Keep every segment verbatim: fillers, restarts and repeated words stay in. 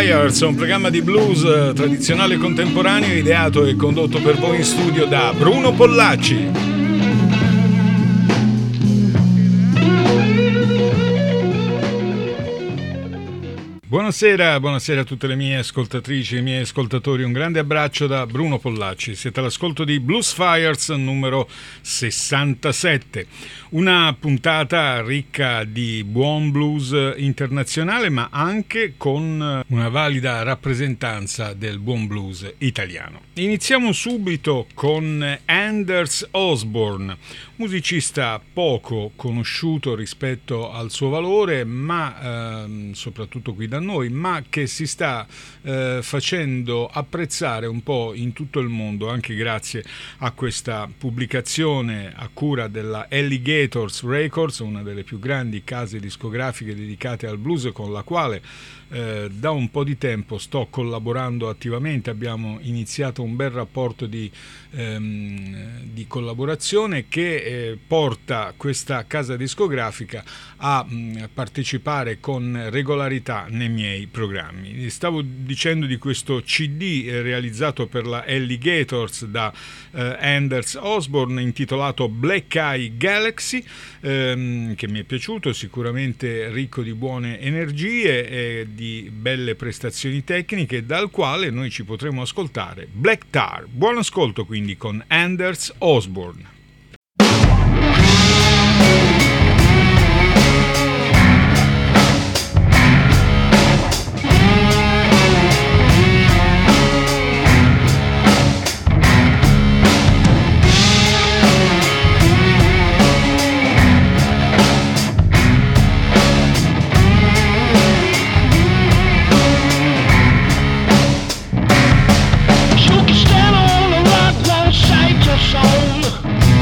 Fires, un programma di blues tradizionale e contemporaneo ideato e condotto per voi in studio da Bruno Pollacci. Buonasera, buonasera a tutte le mie ascoltatrici e i miei ascoltatori, un grande abbraccio da Bruno Pollacci. Siete all'ascolto di Blues Fires numero sessantasette, una puntata ricca di buon blues internazionale ma anche con una valida rappresentanza del buon blues italiano. Iniziamo subito con Anders Osborne, musicista poco conosciuto rispetto al suo valore, ma ehm, soprattutto qui da noi, ma che si sta eh, facendo apprezzare un po' in tutto il mondo, anche grazie a questa pubblicazione a cura della Alligators Records, una delle più grandi case discografiche dedicate al blues, con la quale eh, da un po' di tempo sto collaborando attivamente. Abbiamo iniziato un bel rapporto di, ehm, di collaborazione che eh, porta questa casa discografica a mh, partecipare con regolarità nei miei programmi. Stavo dicendo di questo C D eh, realizzato per la Alligators da eh, Anders Osborne, intitolato Black Eye Galaxy, ehm, che mi è piaciuto, sicuramente ricco di buone energie e di belle prestazioni tecniche, dal quale noi ci potremo ascoltare Black Tar. Buon ascolto quindi con Anders Osborne. Stand on the rock, won't sight your soul.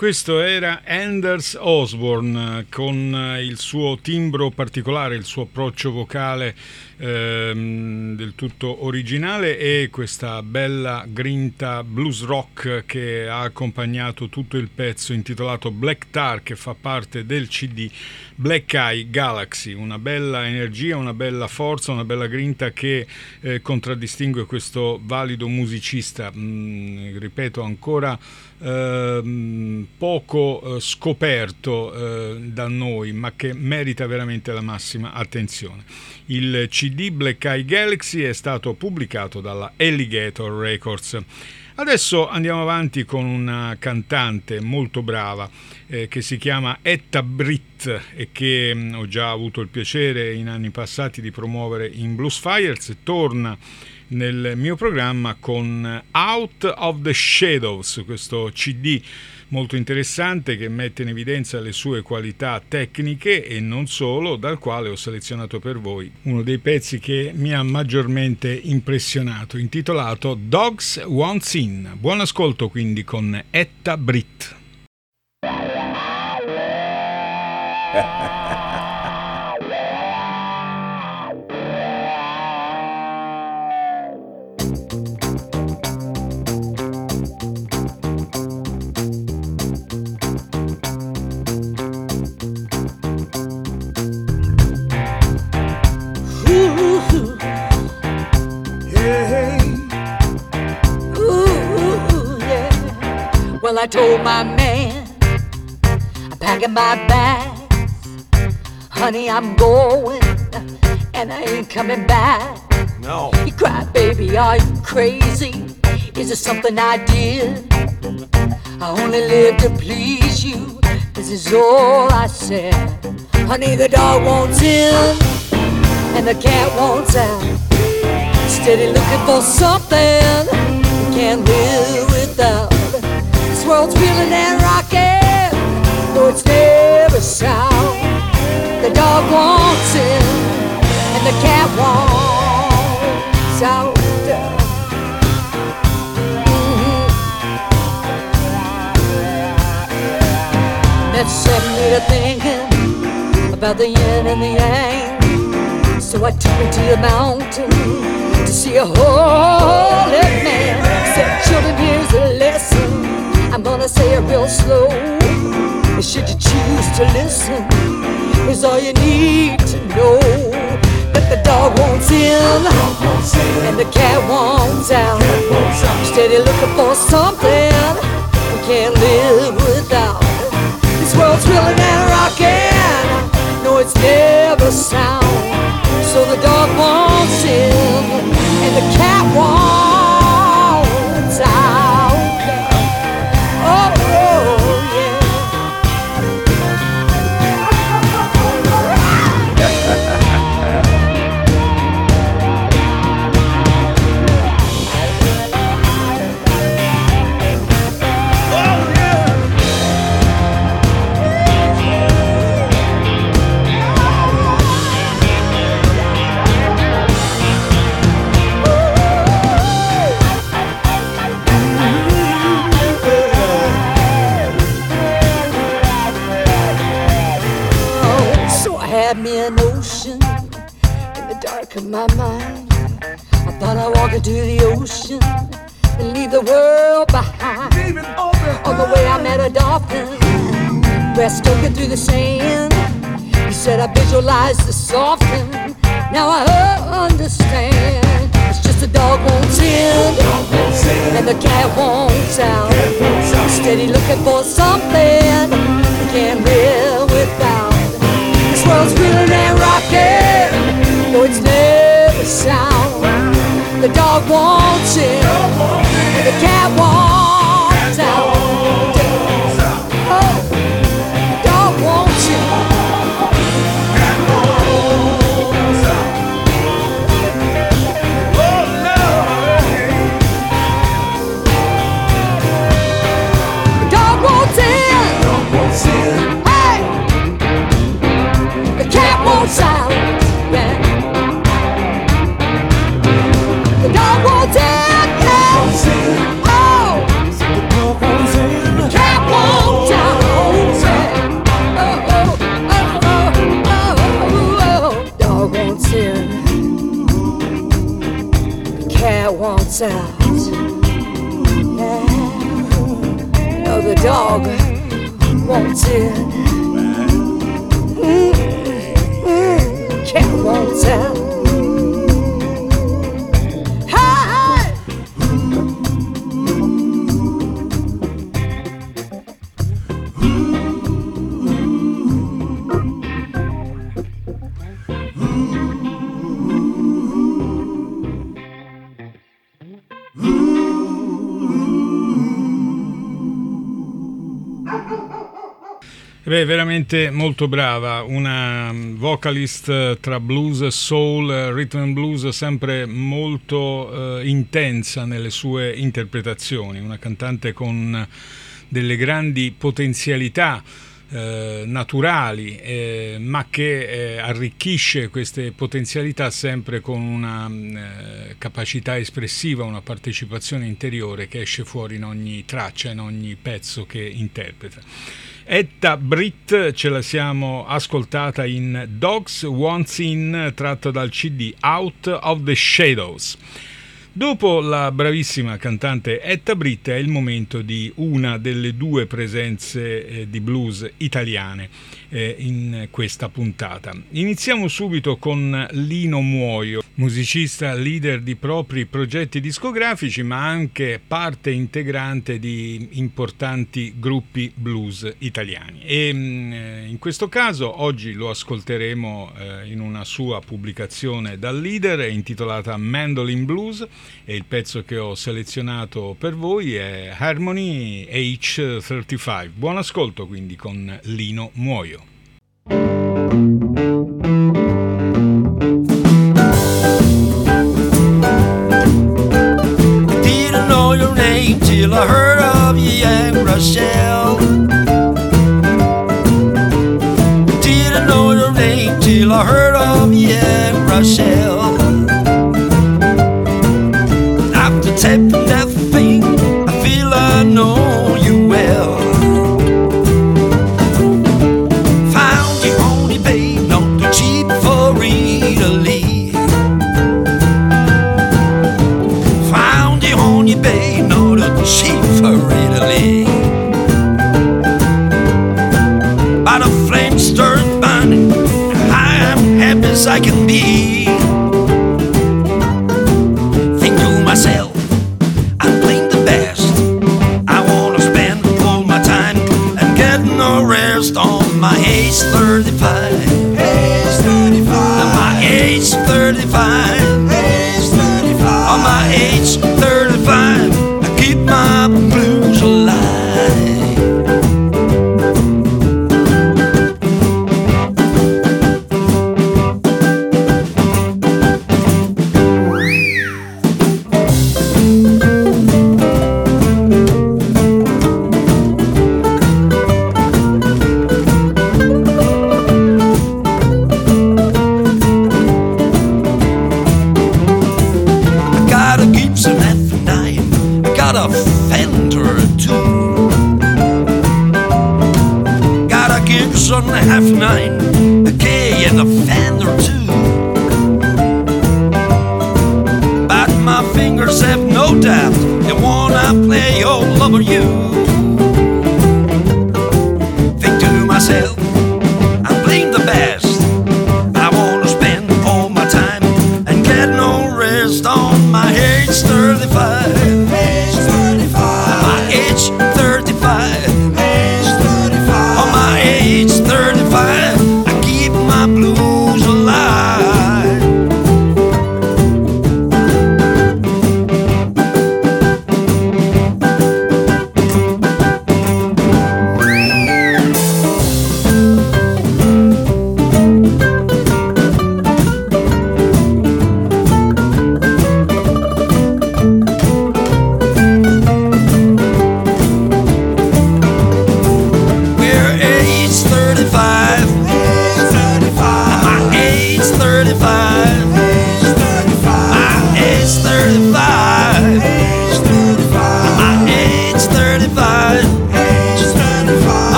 Questo era Anders Osborne con il suo timbro particolare, il suo approccio vocale ehm, del tutto originale e questa bella grinta blues rock che ha accompagnato tutto il pezzo intitolato Black Tar, che fa parte del C D Black Eye Galaxy. Una bella energia, una bella forza, una bella grinta che eh, contraddistingue questo valido musicista, mm, ripeto ancora eh, poco eh, scoperto eh, da noi, ma che merita veramente la massima attenzione. Il C D Black Eye Galaxy è stato pubblicato dalla Alligator Records. Adesso andiamo avanti con una cantante molto brava eh, che si chiama Etta Britt e che mh, ho già avuto il piacere in anni passati di promuovere in Blues Fires. Torna nel mio programma con Out of the Shadows, questo C D molto interessante che mette in evidenza le sue qualità tecniche e non solo, dal quale ho selezionato per voi uno dei pezzi che mi ha maggiormente impressionato, intitolato Dogs Want In. Buon ascolto quindi con Etta Britt. Well, I told my man, I'm packing my bags. Honey, I'm going, and I ain't coming back. No. He cried, baby, are you crazy? Is it something I did? I only live to please you. This is all I said. Honey, the dog wants in, and the cat wants out. Steady looking for something we can't live without. This world's reeling and rocking, though it's never sound. The dog wants in, and the cat wants out. Mm-hmm. That set me to thinking about the yin and the yang. So I took her to the mountain to see a holy man. Said, children, here's a lesson. I'm gonna say it real slow. And should you choose to listen, is all you need to know. That the dog wants in, and the cat wants out. Steady looking for something we can't live without. This world's reeling and rocking, no, it's never sound. So the dog wants in, and the cat wants out. Oh, oh yeah. Had me an ocean in the dark of my mind. I thought I'd walk into the ocean and leave the world behind. On the way I met a dolphin, breaststroking through the sand. He said I visualized the soften. Now I understand. It's just a dog wants in, and the cat wants out. Steady looking for something we can't live without. This world's reeling and rocking, though it's never sound. The dog wants in, and the cat wants out. Oh, the dog wants in. The dog wants in. Hey, the cat wants out. Yeah. The dog wants in. Yeah. Oh. cat wants out. Yeah. No, the dog wants in. Mm, mm, cat wants out. Hey, Beh, veramente molto brava, una vocalist tra blues e soul, rhythm and blues, sempre molto eh, intensa nelle sue interpretazioni, una cantante con delle grandi potenzialità eh, naturali, eh, ma che eh, arricchisce queste potenzialità sempre con una eh, capacità espressiva, una partecipazione interiore che esce fuori in ogni traccia, in ogni pezzo che interpreta. Etta Britt ce la siamo ascoltata in Dogs Wants In, tratta dal C D Out of the Shadows. Dopo la bravissima cantante Etta Britt è il momento di una delle due presenze eh, di blues italiane eh, in questa puntata. Iniziamo subito con Lino Muoio, musicista leader di propri progetti discografici, ma anche parte integrante di importanti gruppi blues italiani. E mh, in questo caso oggi lo ascolteremo eh, in una sua pubblicazione dal leader intitolata Mandolin Blues, e il pezzo che ho selezionato per voi è Harmony H trentacinque. Buon ascolto quindi con Lino Muoio. Didn't know your name till I heard of you, Aunt Rochelle. Didn't know your name till I heard of you, Aunt Rochelle. After tapping that thing, I feel I know you well. Found you honey, babe, not too cheap for Italy. Found you honey, babe, not too cheap for Italy. By the flame stirred burning, I am happy as I can be. Think to myself, I'm playing the best. I wanna spend all my time and get no rest on my age thirty-five. Age thirty-five. On my age thirty-five. Age thirty-five. On my age thirty-five, I keep my blues alive. Half nine, a K and a Fender too. But my fingers have no doubt they wanna play all over you. Think to myself, I'm playing the best. I wanna spend all my time and get no rest on my age thirty-five. Age thirty-five. On my age thirty-five. Age thirty-five. On my age thirty-five, I keep my blues alive.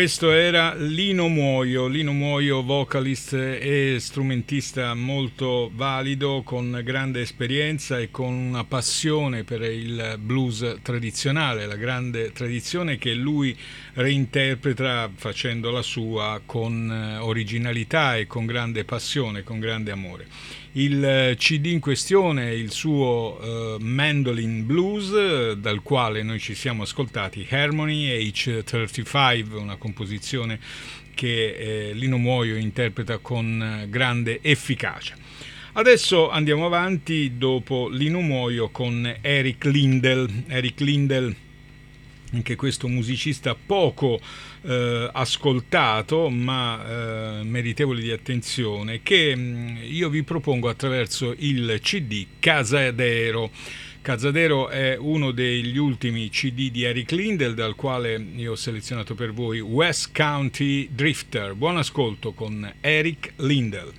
Questo era Lino Muoio, Lino Muoio, vocalist e strumentista molto valido, con grande esperienza e con una passione per il blues tradizionale, la grande tradizione che lui reinterpreta facendo la sua con originalità e con grande passione, con grande amore. Il C D in questione è il suo uh, Mandolin Blues, dal quale noi ci siamo ascoltati Harmony H trentacinque, una composizione che eh, Lino Muoio interpreta con grande efficacia. Adesso andiamo avanti dopo Lino Muoio con Eric Lindell. Eric Lindell, anche questo musicista poco eh, ascoltato ma eh, meritevole di attenzione, che mh, io vi propongo attraverso il C D Casadero. Casadero è uno degli ultimi C D di Eric Lindell, dal quale io ho selezionato per voi West County Drifter. Buon ascolto con Eric Lindell.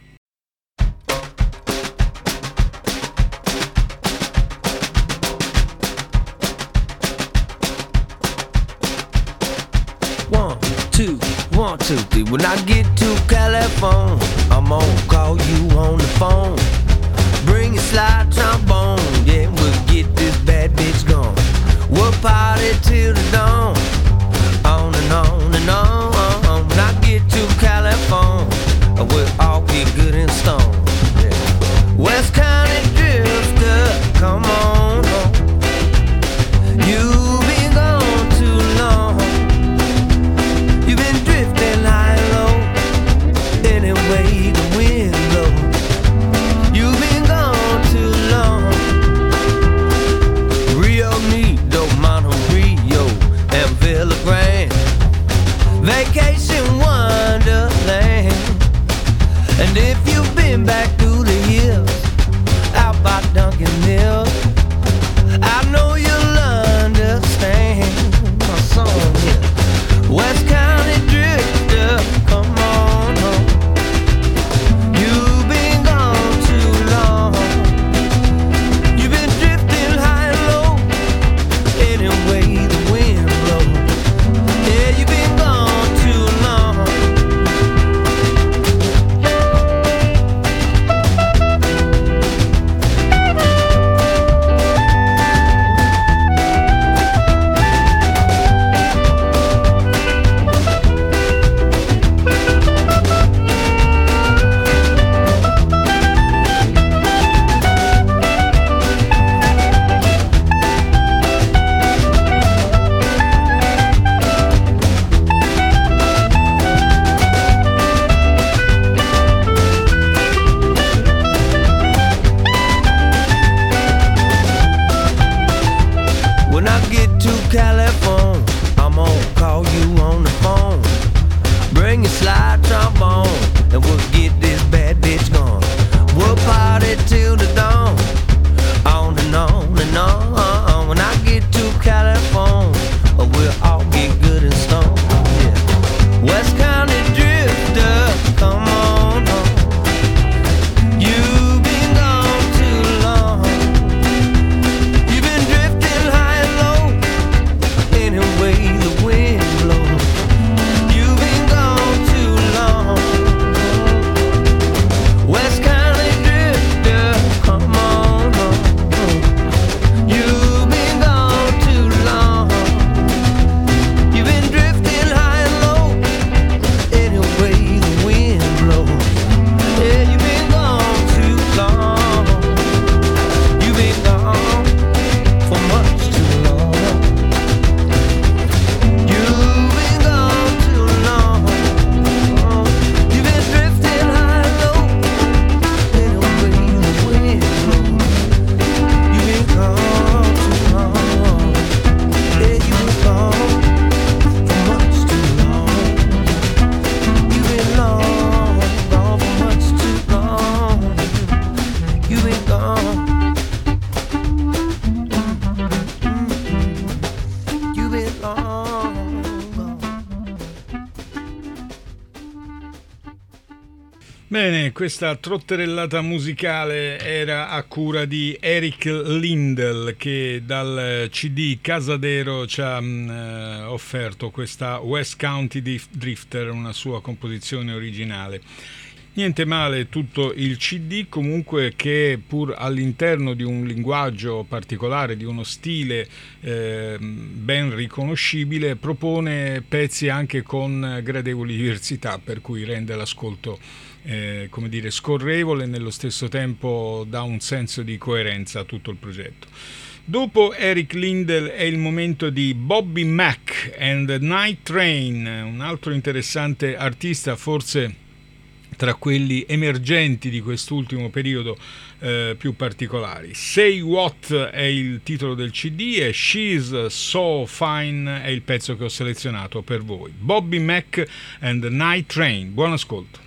Two, one, two, three. When I get to California, I'm gonna call you on the phone. Bring your slide trombone, yeah, we'll get this bad bitch gone. We'll party till the dawn, on and on and on. When I get to California, we'll all get good and stoned. Yeah. West County Drifter, come on home. You've been gone too long. You've been drifting high and low, any way the wind blows. You've been gone too long. Rio Negro, Monterey, and Villa Grande, vacation wonderland. And if you've been back through the hills, out by Duncan Mills, I know you'll understand my song here. West County Drifter, come on home. You've been gone too long. You've been drifting high and low, any way the wind blows. Yeah, you've been gone too long. When I get to California, I'm gonna call you on the phone. Bring your slide trombone, and we'll get this bad bitch gone. We'll party till the dawn, on and on and on. When I get to California, we'll all get good and stoned. Yeah. West County Drifter, come on home. You've been gone too long. You've been drifting high and low, any way the wind blows. You've been gone too long. Bene, questa trotterellata musicale era a cura di Eric Lindell, che dal C D Casadero ci ha mh, offerto questa West County Drifter, una sua composizione originale. Niente male tutto il C D, comunque, che pur all'interno di un linguaggio particolare, di uno stile eh, ben riconoscibile, propone pezzi anche con gradevoli diversità, per cui rende l'ascolto eh, come dire, scorrevole e nello stesso tempo dà un senso di coerenza a tutto il progetto. Dopo Eric Lindell è il momento di Bobby Mack and the Night Train, un altro interessante artista, forse tra quelli emergenti di quest'ultimo periodo eh, più particolari. Say What è il titolo del C D e She's So Fine è il pezzo che ho selezionato per voi. Bobby Mack and the Night Train. Buon ascolto.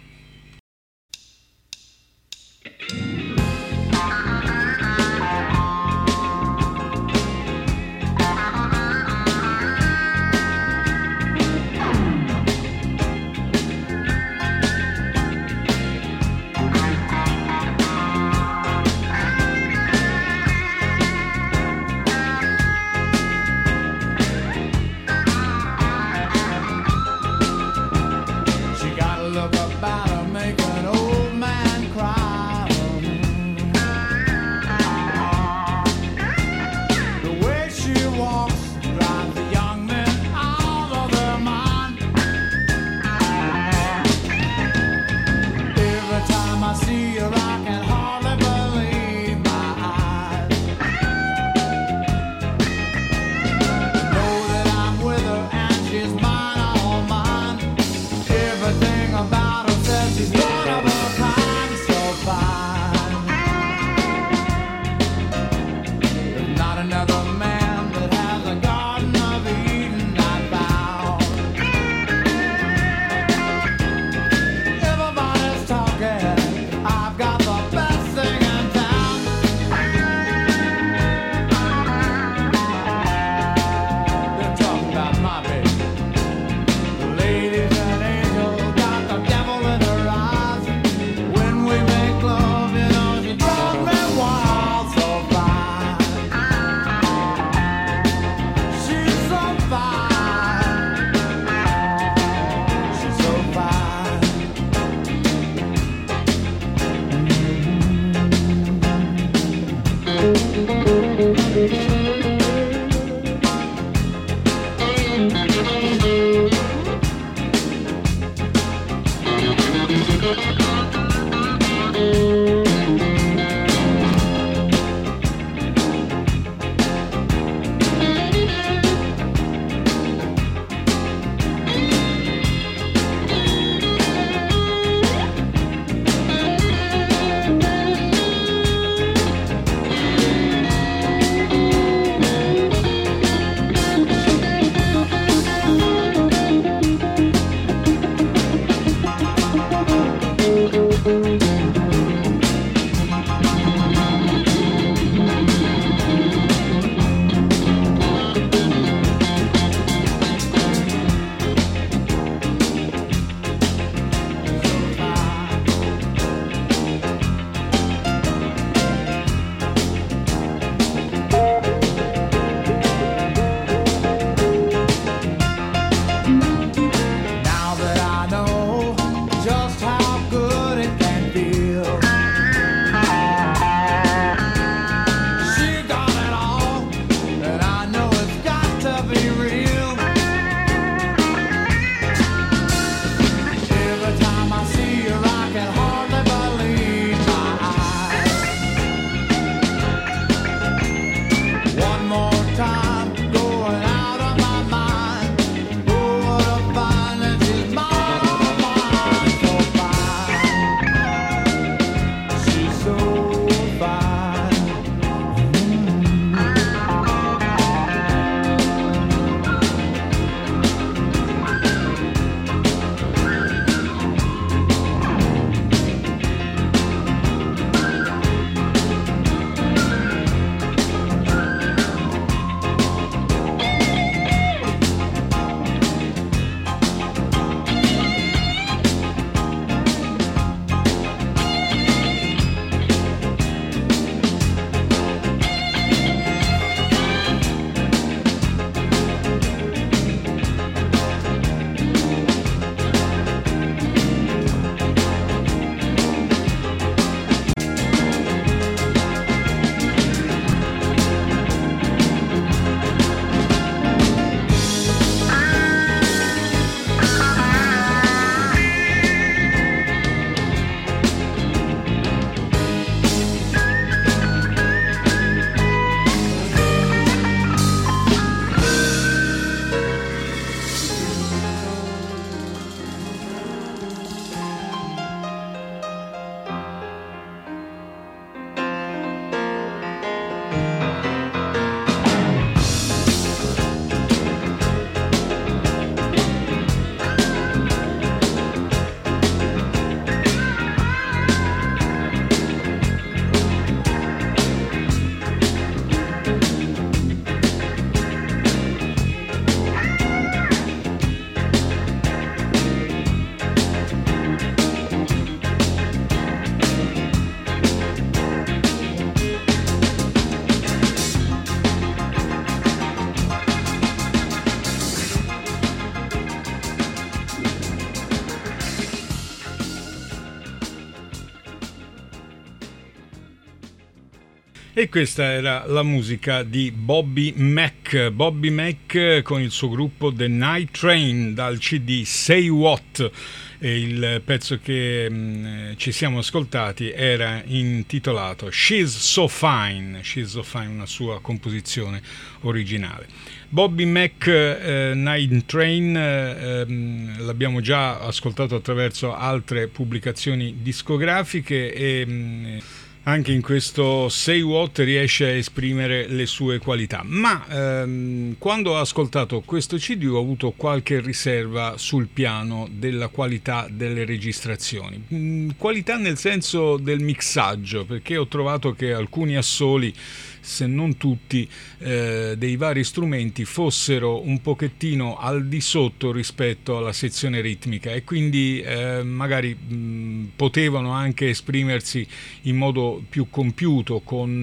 E questa era la musica di Bobby Mack, Bobby Mack con il suo gruppo The Night Train dal C D Say What. E il pezzo che mh, ci siamo ascoltati era intitolato She's So Fine, She's So Fine, una sua composizione originale. Bobby Mack, eh, Night Train, eh, l'abbiamo già ascoltato attraverso altre pubblicazioni discografiche e mh, anche in questo Say What riesce a esprimere le sue qualità, ma ehm, quando ho ascoltato questo C D ho avuto qualche riserva sul piano della qualità delle registrazioni, mm, qualità nel senso del mixaggio, perché ho trovato che alcuni assoli, se non tutti, eh, dei vari strumenti fossero un pochettino al di sotto rispetto alla sezione ritmica e quindi eh, magari mh, potevano anche esprimersi in modo più compiuto con,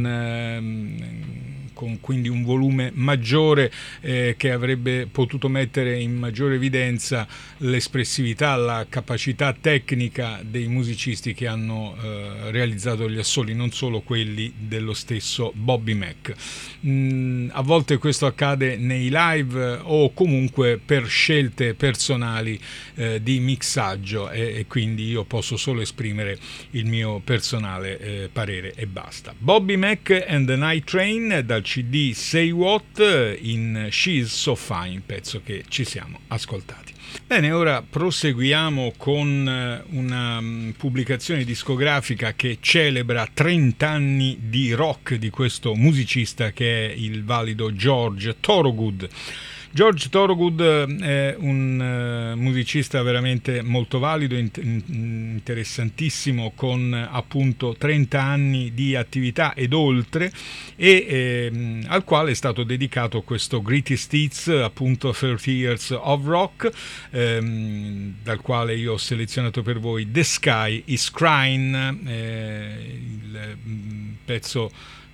eh, con quindi un volume maggiore eh, che avrebbe potuto mettere in maggiore evidenza l'espressività, la capacità tecnica dei musicisti che hanno eh, realizzato gli assoli, non solo quelli dello stesso Bobby Mack. Mm, a volte questo accade nei live o comunque per scelte personali eh, di mixaggio e, e quindi io posso solo esprimere il mio personale eh, parere e basta. Bobby Mack and the Night Train dal C D Say What in She's So Fine, pezzo che ci siamo ascoltati. Bene, ora proseguiamo con una pubblicazione discografica che celebra trenta anni di rock di questo musicista che è il valido George Thorogood. George Thorogood è un uh, musicista veramente molto valido, int- interessantissimo, con appunto trenta anni di attività ed oltre, e ehm, al quale è stato dedicato questo Greatest Hits, appunto thirty years of Rock, ehm, dal quale io ho selezionato per voi The Sky is Crying, eh, il mm, pezzo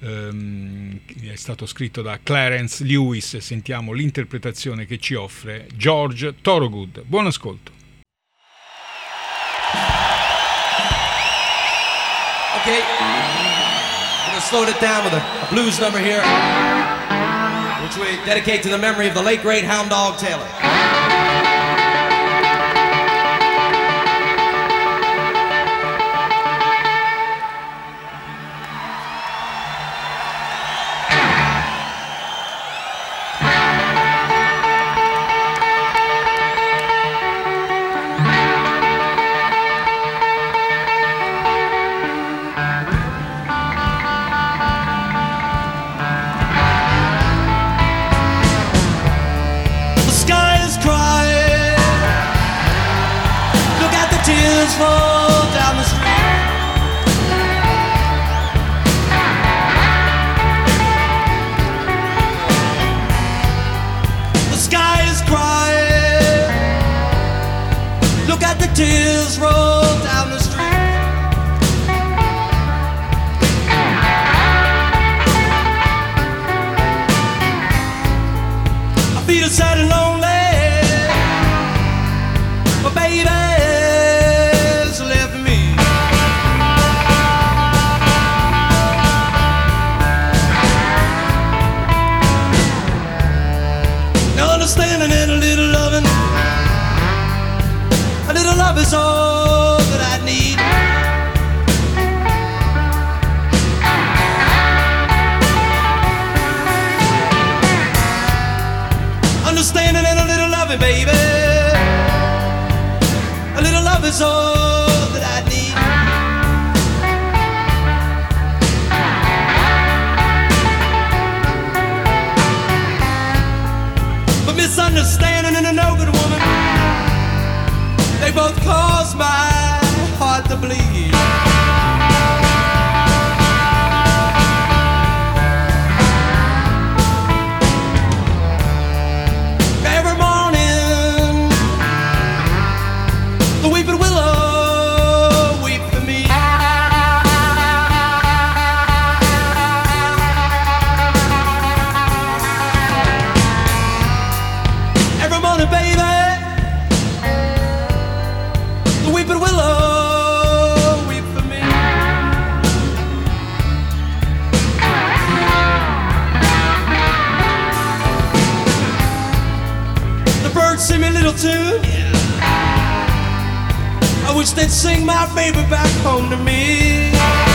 è stato scritto da Clarence Lewis. Sentiamo l'interpretazione che ci offre George Thorogood. Buon ascolto. Okay, I'm going to slow it down with a, a blues number here, which we dedicate to the memory of the late great Hound Dog Taylor. Fall down the street. The sky is crying. Look at the tears roll down the street. I feel sad and lonely, but baby, understanding and a little loving, a little love is all that I need. Understanding and a little loving, baby, a little love is all that I need. Misunderstanding and a no good woman, they both cause my heart to bleed. Every morning the weeping willow weep for me. Baby, the weeping willow weep for me. I wish they'd sing my baby back home to me.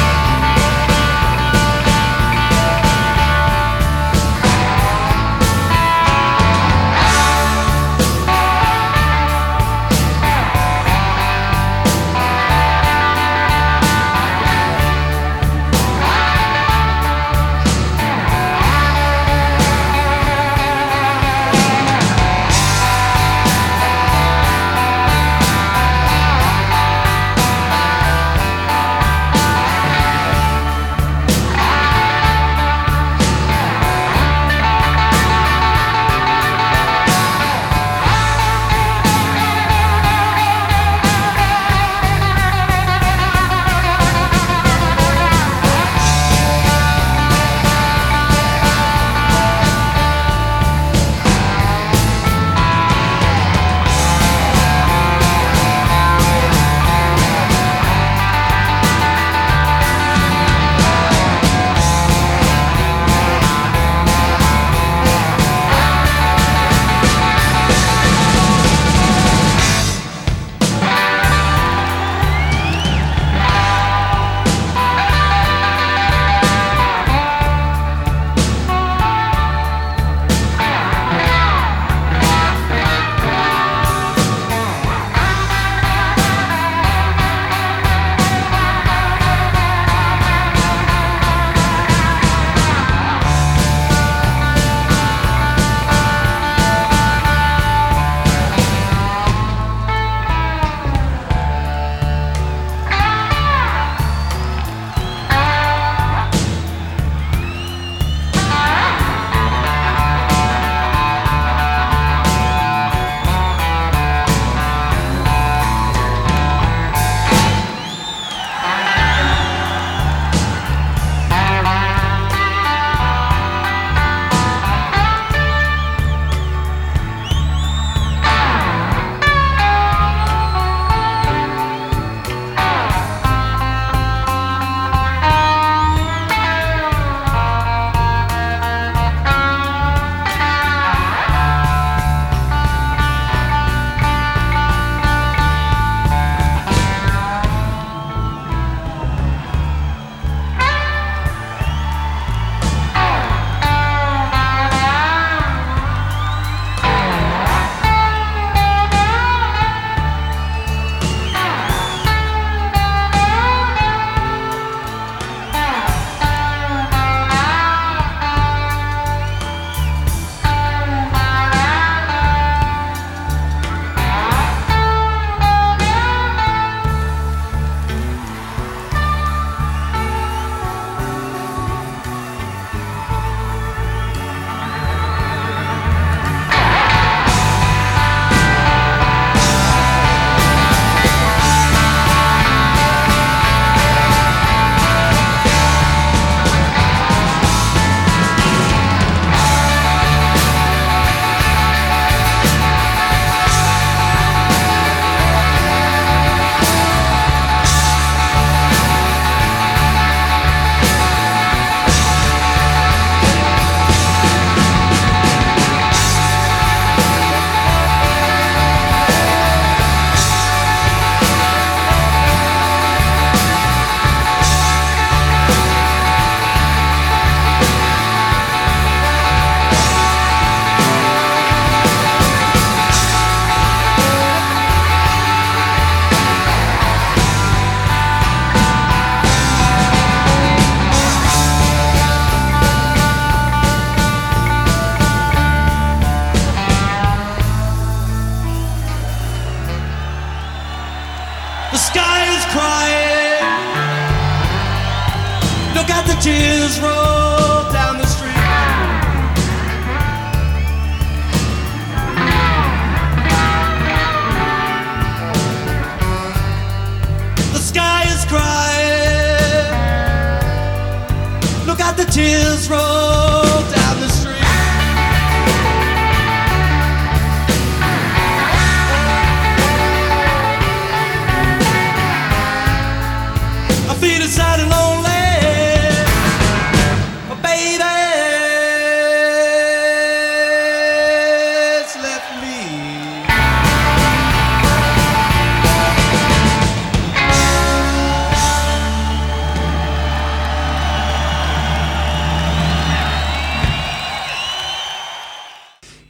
tears roll down the street. The sky is crying. Look at the tears roll down the street. I feel sad and lonely.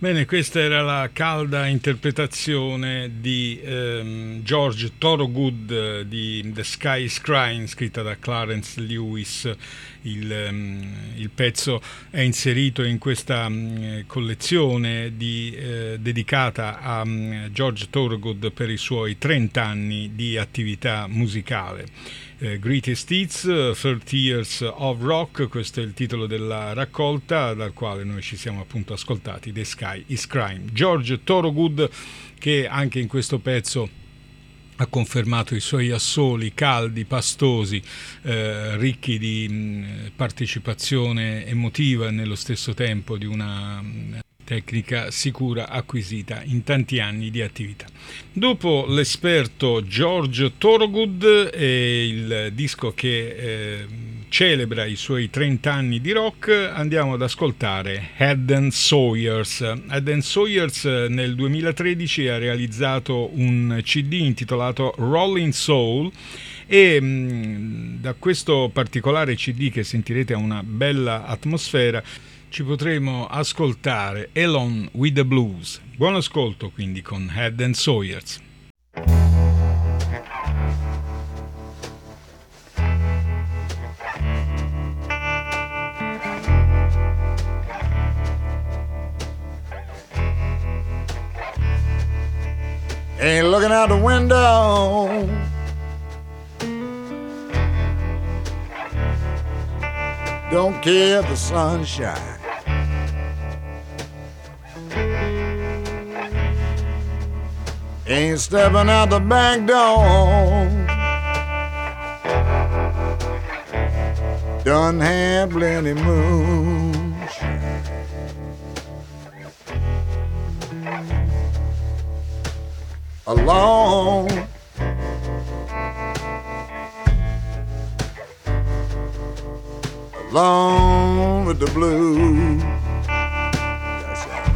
Bene, questa era la calda interpretazione di ehm, George Thorogood eh, di The Sky is Crying, scritta da Clarence Lewis. Il, um, il pezzo è inserito in questa um, collezione di, eh, dedicata a um, George Thorogood per i suoi trenta anni di attività musicale. Eh, Greatest Hits, thirty Years of Rock, questo è il titolo della raccolta dal quale noi ci siamo appunto ascoltati, The Sky is Crying. George Thorogood, che anche in questo pezzo ha confermato i suoi assoli caldi, pastosi, eh, ricchi di mh, partecipazione emotiva e nello stesso tempo di una mh, tecnica sicura acquisita in tanti anni di attività. Dopo l'esperto George Thorogood e il disco che eh, celebra i suoi trenta anni di rock, andiamo ad ascoltare Head and Sawyers. Head and Sawyers nel duemilatredici ha realizzato un C D intitolato Rolling Soul e mh, da questo particolare C D, che sentirete ha una bella atmosfera, ci potremo ascoltare Alone with the Blues. Buon ascolto quindi con Head and Sawyers. Ain't looking out the window, don't care if the sun shines. Ain't stepping out the back door, done had plenty moonshine. Alone, alone with the blues. That's right.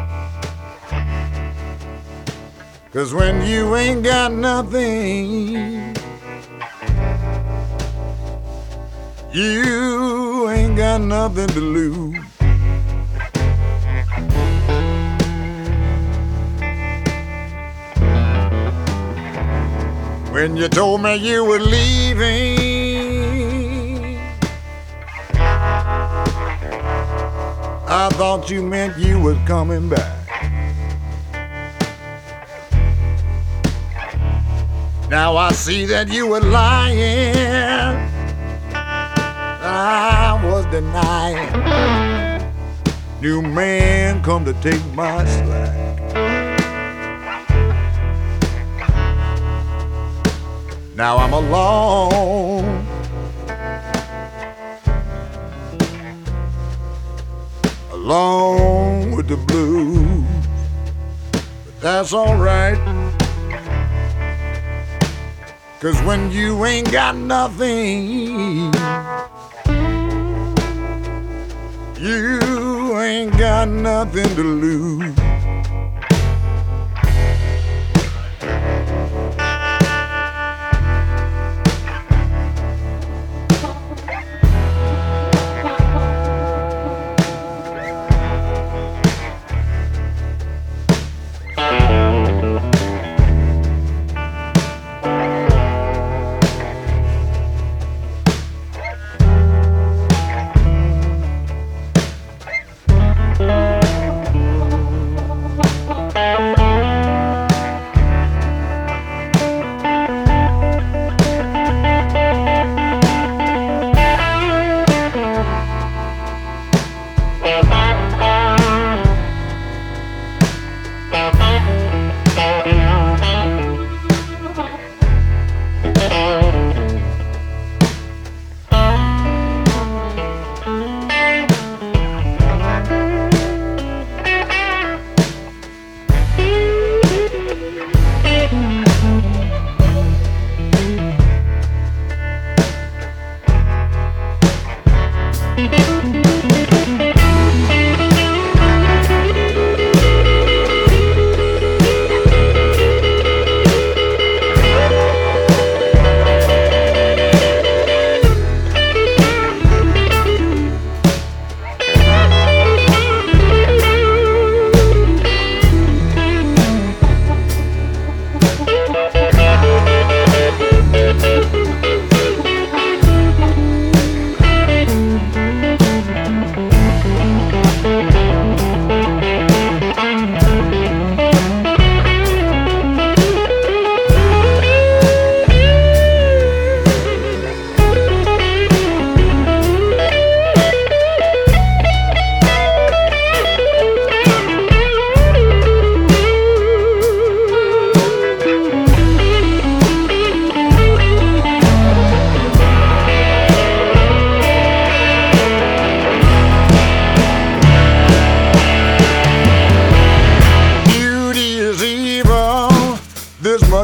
'Cause when you ain't got nothing, you ain't got nothing to lose. When you told me you were leaving, I thought you meant you was coming back. Now I see that you were lying, I was denying. New man come to take my slack. Now I'm alone, alone with the blues, but that's all right. 'Cause when you ain't got nothing, you ain't got nothing to lose.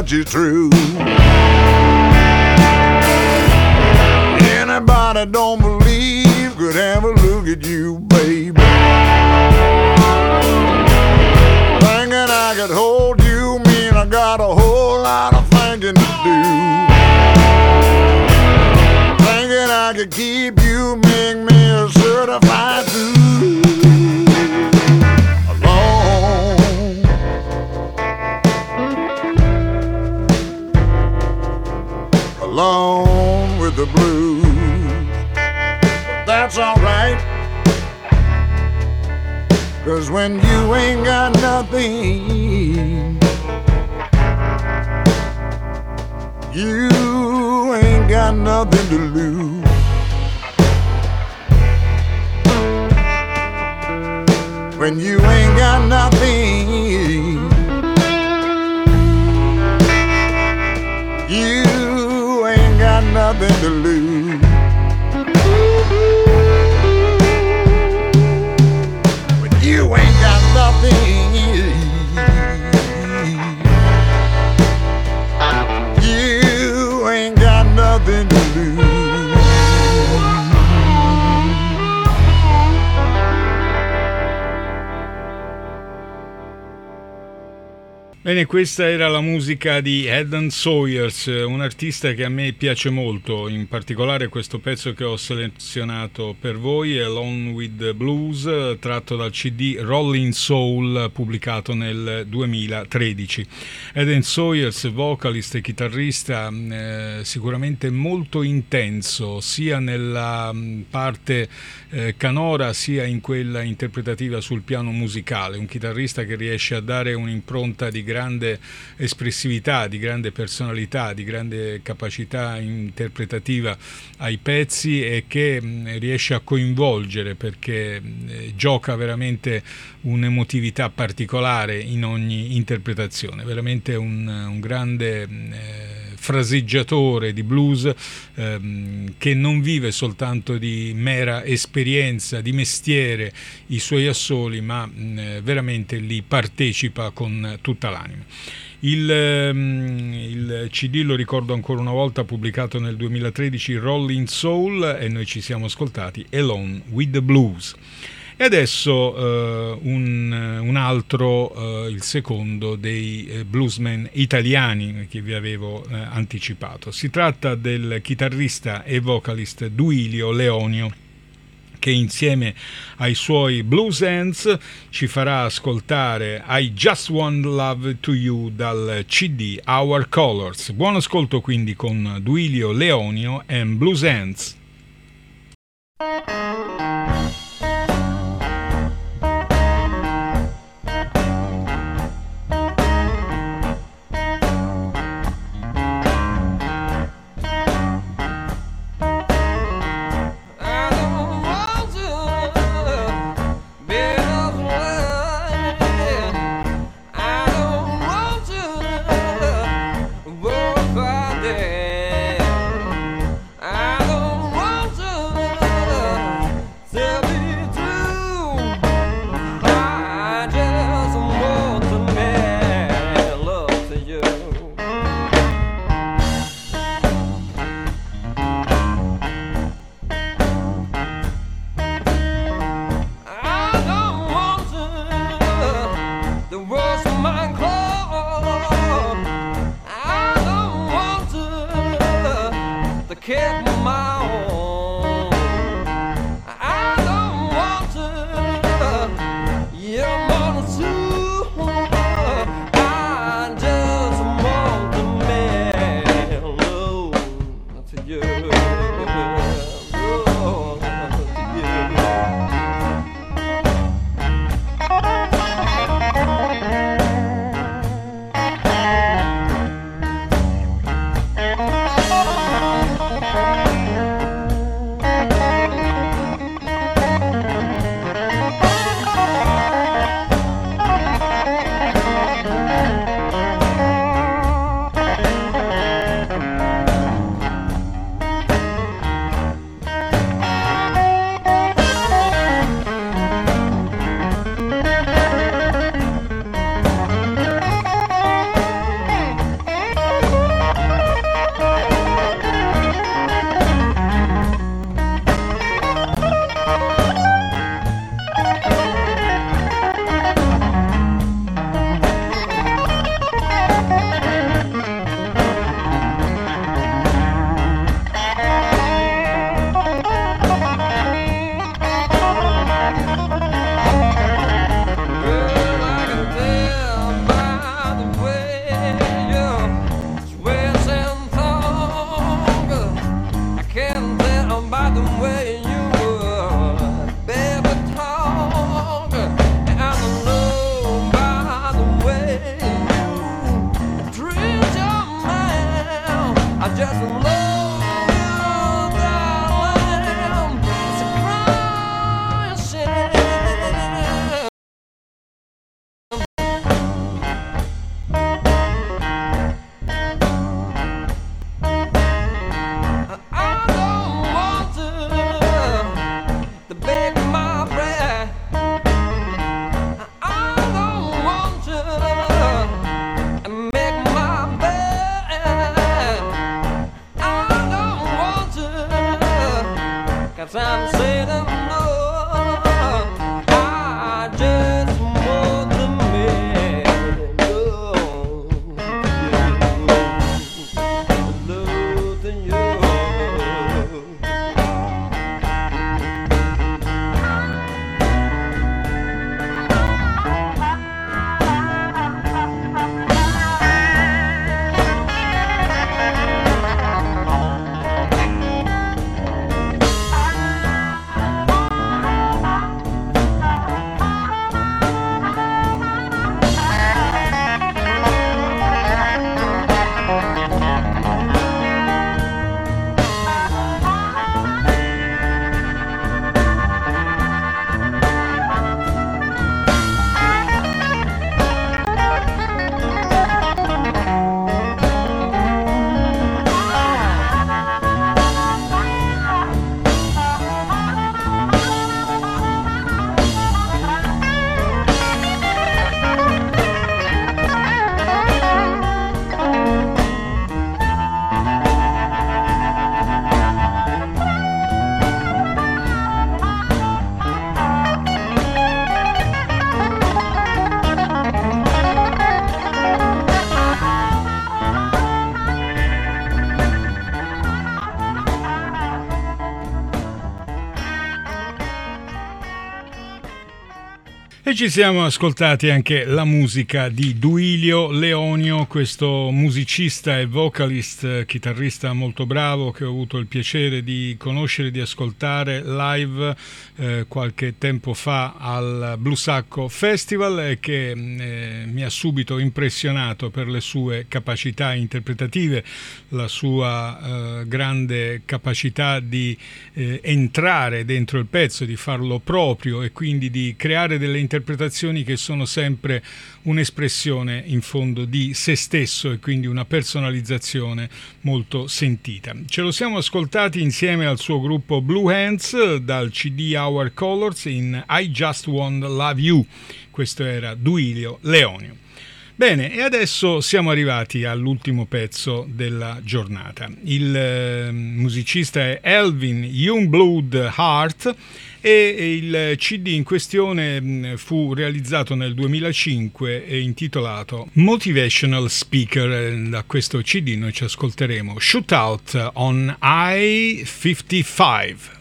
much is true. Anybody don't believe could have a look at you, baby. Thinking I could hold you mean I got a whole lot of thinking to do. Thinking I could keep you make me a certified fool. Alone, alone with the blues. But that's alright, 'cause when you ain't got nothing, you ain't got nothing to lose. When you ain't got nothing, you ain't got nothing to lose. When you ain't got nothing, you ain't got nothing to lose. Bene, questa era la musica di Head and Sawyers, un artista che a me piace molto, in particolare questo pezzo che ho selezionato per voi, Alone with the Blues, tratto dal C D Rolling Soul pubblicato nel duemilatredici. Head and Sawyers, vocalist e chitarrista, eh, sicuramente molto intenso, sia nella parte eh, canora sia in quella interpretativa sul piano musicale, un chitarrista che riesce a dare un'impronta di grande espressività, di grande personalità, di grande capacità interpretativa ai pezzi e che mh, riesce a coinvolgere perché mh, gioca veramente un'emotività particolare in ogni interpretazione, veramente un, un grande mh, fraseggiatore di blues ehm, che non vive soltanto di mera esperienza, di mestiere i suoi assoli, ma mh, veramente li partecipa con tutta l'anima. Il, um, il C D, lo ricordo ancora una volta, pubblicato nel duemilatredici, Rolling Soul, e noi ci siamo ascoltati Alone with the Blues. E adesso uh, un, un altro, uh, il secondo dei uh, bluesmen italiani che vi avevo uh, anticipato. Si tratta del chitarrista e vocalist Duilio Leonio, che insieme ai suoi Blues Hands ci farà ascoltare I Just Want Love to You dal C D Our Colors. Buon ascolto quindi con Duilio Leonio e Blues Hands. Bye. just love the lamb. It's a crying shame. I don't want to, to beg my breath. I don't want to make my bed. I don't want to, 'cause I'm saying no. I just want to make love to you. E ci siamo ascoltati anche la musica di Duilio Leonio, questo musicista e vocalist, chitarrista molto bravo che ho avuto il piacere di conoscere e di ascoltare live eh, qualche tempo fa al Blusacco Festival e che eh, mi ha subito impressionato per le sue capacità interpretative, la sua eh, grande capacità di eh, entrare dentro il pezzo, di farlo proprio e quindi di creare delle interpretazioni che sono sempre un'espressione in fondo di se stesso e quindi una personalizzazione molto sentita. Ce lo siamo ascoltati insieme al suo gruppo Blue Hands dal C D Our Colors in I Just Want to Love You. Questo era Duilio Leonio. Bene, e adesso siamo arrivati all'ultimo pezzo della giornata. Il eh, musicista è Elvin Youngblood Hart e il C D in questione fu realizzato nel duemilacinque e intitolato Motivational Speaker. Da questo C D noi ci ascolteremo Shootout on I cinquantacinque.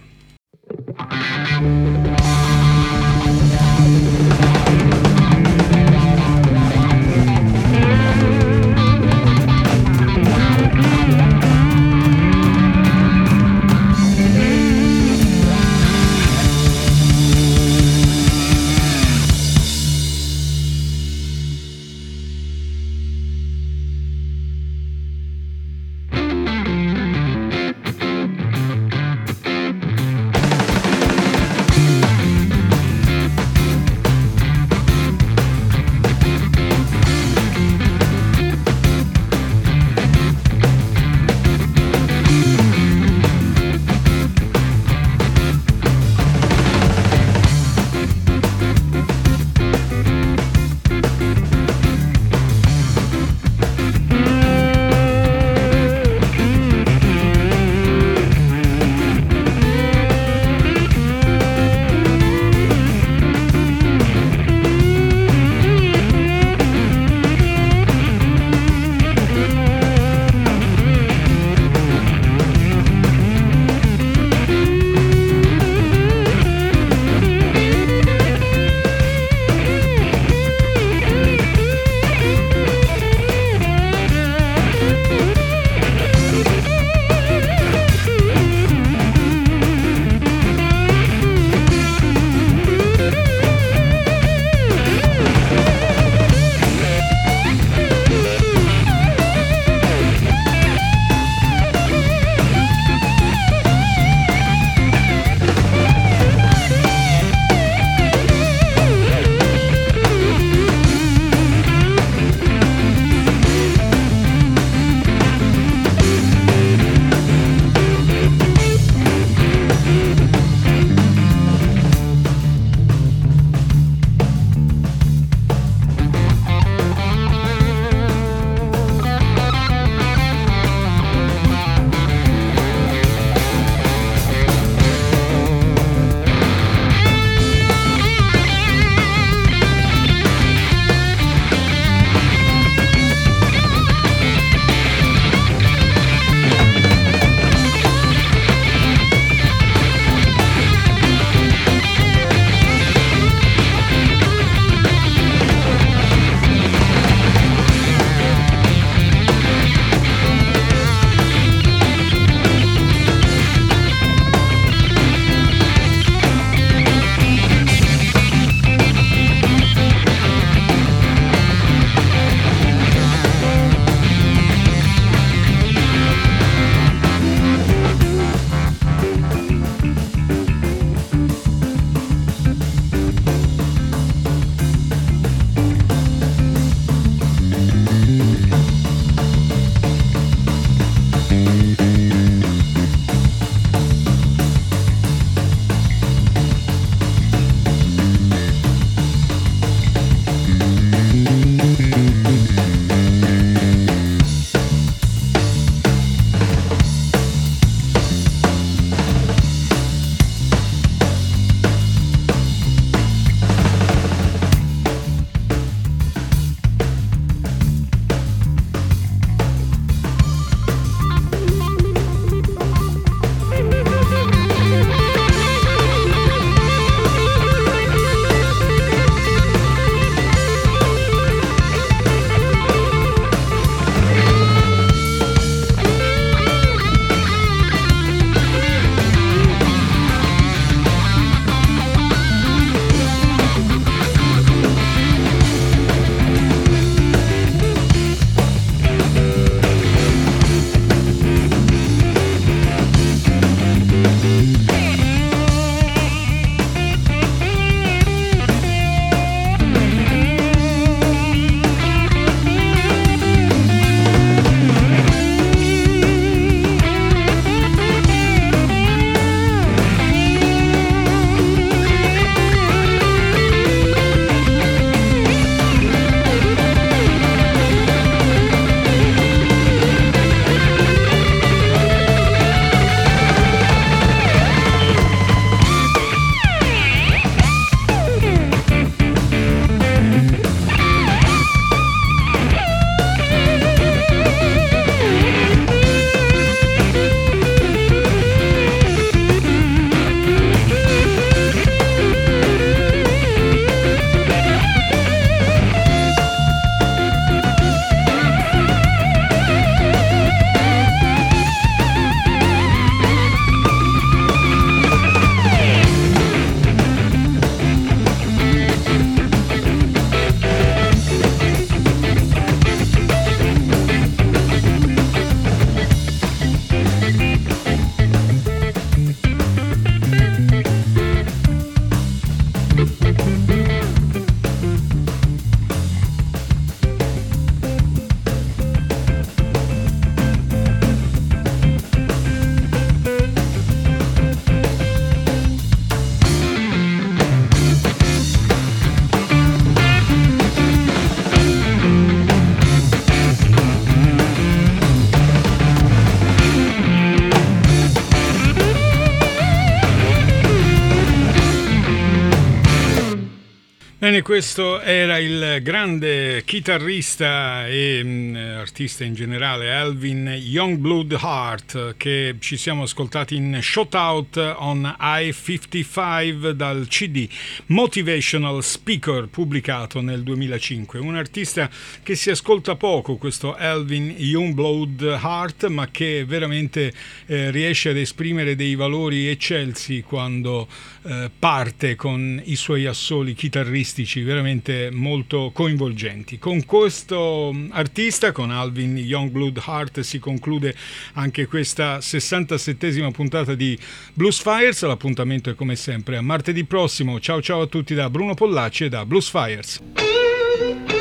Bene, questo era il grande chitarrista e mh, artista in generale Alvin Youngblood Hart, che ci siamo ascoltati in Shot Out on I cinquantacinque dal C D Motivational Speaker, pubblicato nel duemilacinque. Un artista che si ascolta poco, questo Alvin Youngblood Hart, ma che veramente eh, riesce ad esprimere dei valori eccelsi quando eh, parte con i suoi assoli chitarristici veramente molto coinvolgenti. Con questo artista, con Alvin Youngblood Hart, si conclude anche questa sessantasettesima puntata di Blues Fires. L'appuntamento è come sempre a martedì prossimo. Ciao ciao a tutti da Bruno Pollacci e da Blues Fires.